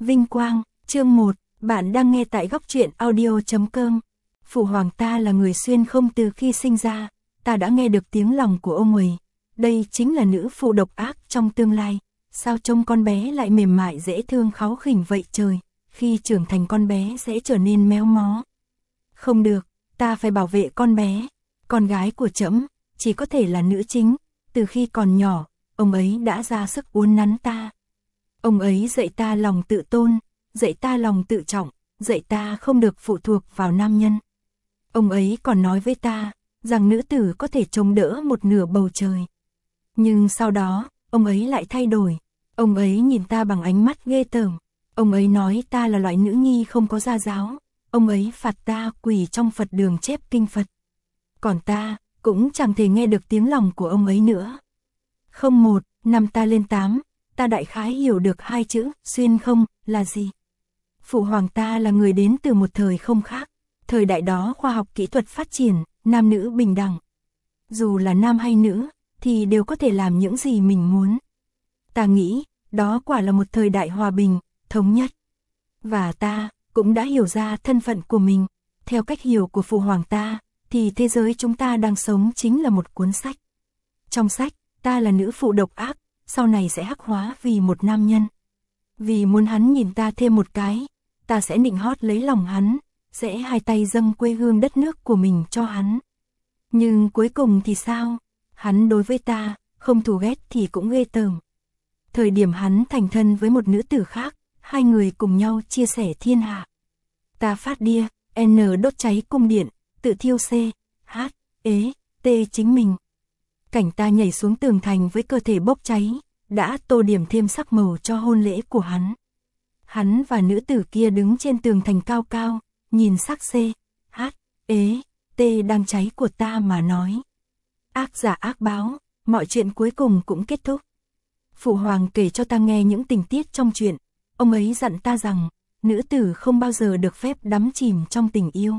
Vinh quang, chương 1, bạn đang nghe tại góc truyện audio.com. Phụ hoàng ta là người xuyên không từ khi sinh ra, ta đã nghe được tiếng lòng của ông ấy. Đây chính là nữ phụ độc ác trong tương lai. Sao trông con bé lại mềm mại dễ thương kháu khỉnh vậy trời, khi trưởng thành con bé sẽ trở nên méo mó. Không được, ta phải bảo vệ con bé. Con gái của trẫm chỉ có thể là nữ chính. Từ khi còn nhỏ, ông ấy đã ra sức uốn nắn ta. Ông ấy dạy ta lòng tự tôn, dạy ta lòng tự trọng, dạy ta không được phụ thuộc vào nam nhân. Ông ấy còn nói với ta rằng nữ tử có thể chống đỡ một nửa bầu trời. Nhưng sau đó, ông ấy lại thay đổi. Ông ấy nhìn ta bằng ánh mắt ghê tởm. Ông ấy nói ta là loại nữ nhi không có gia giáo. Ông ấy phạt ta quỳ trong Phật đường chép kinh Phật. Còn ta cũng chẳng thể nghe được tiếng lòng của ông ấy nữa. Không một, năm ta lên 8, ta đại khái hiểu được hai chữ xuyên không là gì. Phụ hoàng ta là người đến từ một thời không khác. Thời đại đó khoa học kỹ thuật phát triển, nam nữ bình đẳng. Dù là nam hay nữ, thì đều có thể làm những gì mình muốn. Ta nghĩ, đó quả là một thời đại hòa bình, thống nhất. Và ta cũng đã hiểu ra thân phận của mình. Theo cách hiểu của phụ hoàng ta, thì thế giới chúng ta đang sống chính là một cuốn sách. Trong sách, ta là nữ phụ độc ác, sau này sẽ hắc hóa vì một nam nhân. Vì muốn hắn nhìn ta thêm một cái, ta sẽ nịnh hót lấy lòng hắn, sẽ hai tay dâng quê hương đất nước của mình cho hắn. Nhưng cuối cùng thì sao? Hắn đối với ta, không thù ghét thì cũng ghê tởm. Thời điểm hắn thành thân với một nữ tử khác, hai người cùng nhau chia sẻ thiên hạ. Ta phát điên, N đốt cháy cung điện, tự thiêu C, H, ế, T chính mình. Cảnh ta nhảy xuống tường thành với cơ thể bốc cháy, đã tô điểm thêm sắc màu cho hôn lễ của hắn. Hắn và nữ tử kia đứng trên tường thành cao cao, nhìn sắc C, H, ế, T đang cháy của ta mà nói. Ác giả ác báo, mọi chuyện cuối cùng cũng kết thúc. Phụ hoàng kể cho ta nghe những tình tiết trong chuyện. Ông ấy dặn ta rằng, nữ tử không bao giờ được phép đắm chìm trong tình yêu.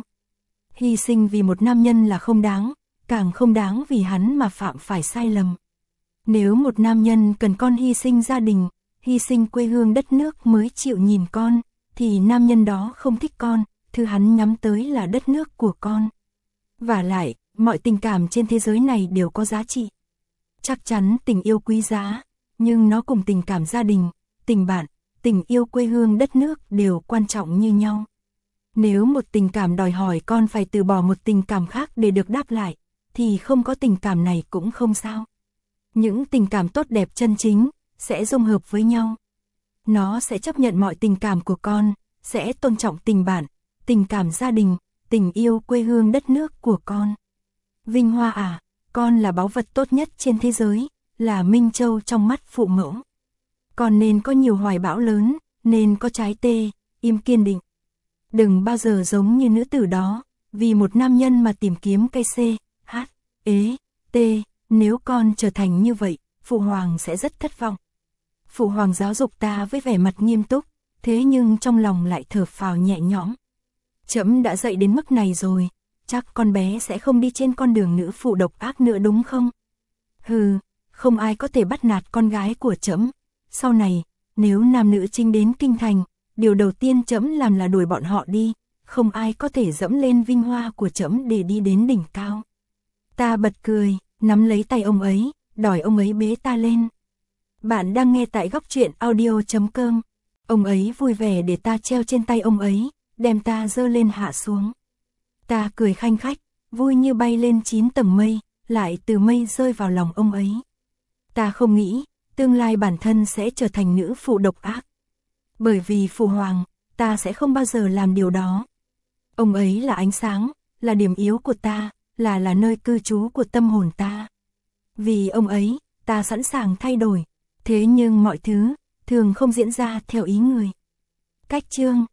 Hy sinh vì một nam nhân là không đáng, càng không đáng vì hắn mà phạm phải sai lầm. Nếu một nam nhân cần con hy sinh gia đình, hy sinh quê hương đất nước mới chịu nhìn con, thì nam nhân đó không thích con, thứ hắn nhắm tới là đất nước của con. Vả lại, mọi tình cảm trên thế giới này đều có giá trị. Chắc chắn tình yêu quý giá, nhưng nó cùng tình cảm gia đình, tình bạn, tình yêu quê hương đất nước đều quan trọng như nhau. Nếu một tình cảm đòi hỏi con phải từ bỏ một tình cảm khác để được đáp lại, thì không có tình cảm này cũng không sao. Những tình cảm tốt đẹp chân chính sẽ dung hợp với nhau. Nó sẽ chấp nhận mọi tình cảm của con, sẽ tôn trọng tình bạn, tình cảm gia đình, tình yêu quê hương đất nước của con. Vinh Hoa à, con là báu vật tốt nhất trên thế giới, là minh châu trong mắt phụ mẫu. Con nên có nhiều hoài bão lớn, nên có trái tê, im kiên định. Đừng bao giờ giống như nữ tử đó, vì một nam nhân mà tìm kiếm cây C, H, ế, T. Nếu con trở thành như vậy, phụ hoàng sẽ rất thất vọng. Phụ hoàng giáo dục ta với vẻ mặt nghiêm túc, thế nhưng trong lòng lại thở phào nhẹ nhõm. Trẫm đã dạy đến mức này rồi, chắc con bé sẽ không đi trên con đường nữ phụ độc ác nữa đúng không? Hừ, không ai có thể bắt nạt con gái của trẫm. Sau này, nếu nam nữ chính đến kinh thành, điều đầu tiên trẫm làm là đuổi bọn họ đi, không ai có thể dẫm lên vinh hoa của trẫm để đi đến đỉnh cao. Ta bật cười, nắm lấy tay ông ấy, đòi ông ấy bế ta lên. Bạn đang nghe tại góc truyện audio.com. Ông ấy vui vẻ để ta treo trên tay ông ấy, đem ta dơ lên hạ xuống. Ta cười khanh khách, vui như bay lên 9 tầng mây, lại từ mây rơi vào lòng ông ấy. Ta không nghĩ, tương lai bản thân sẽ trở thành nữ phụ độc ác. Bởi vì phụ hoàng, ta sẽ không bao giờ làm điều đó. Ông ấy là ánh sáng, là điểm yếu của ta, là nơi cư trú của tâm hồn ta. Vì ông ấy, ta sẵn sàng thay đổi. Thế nhưng mọi thứ, thường không diễn ra theo ý người. Cách chương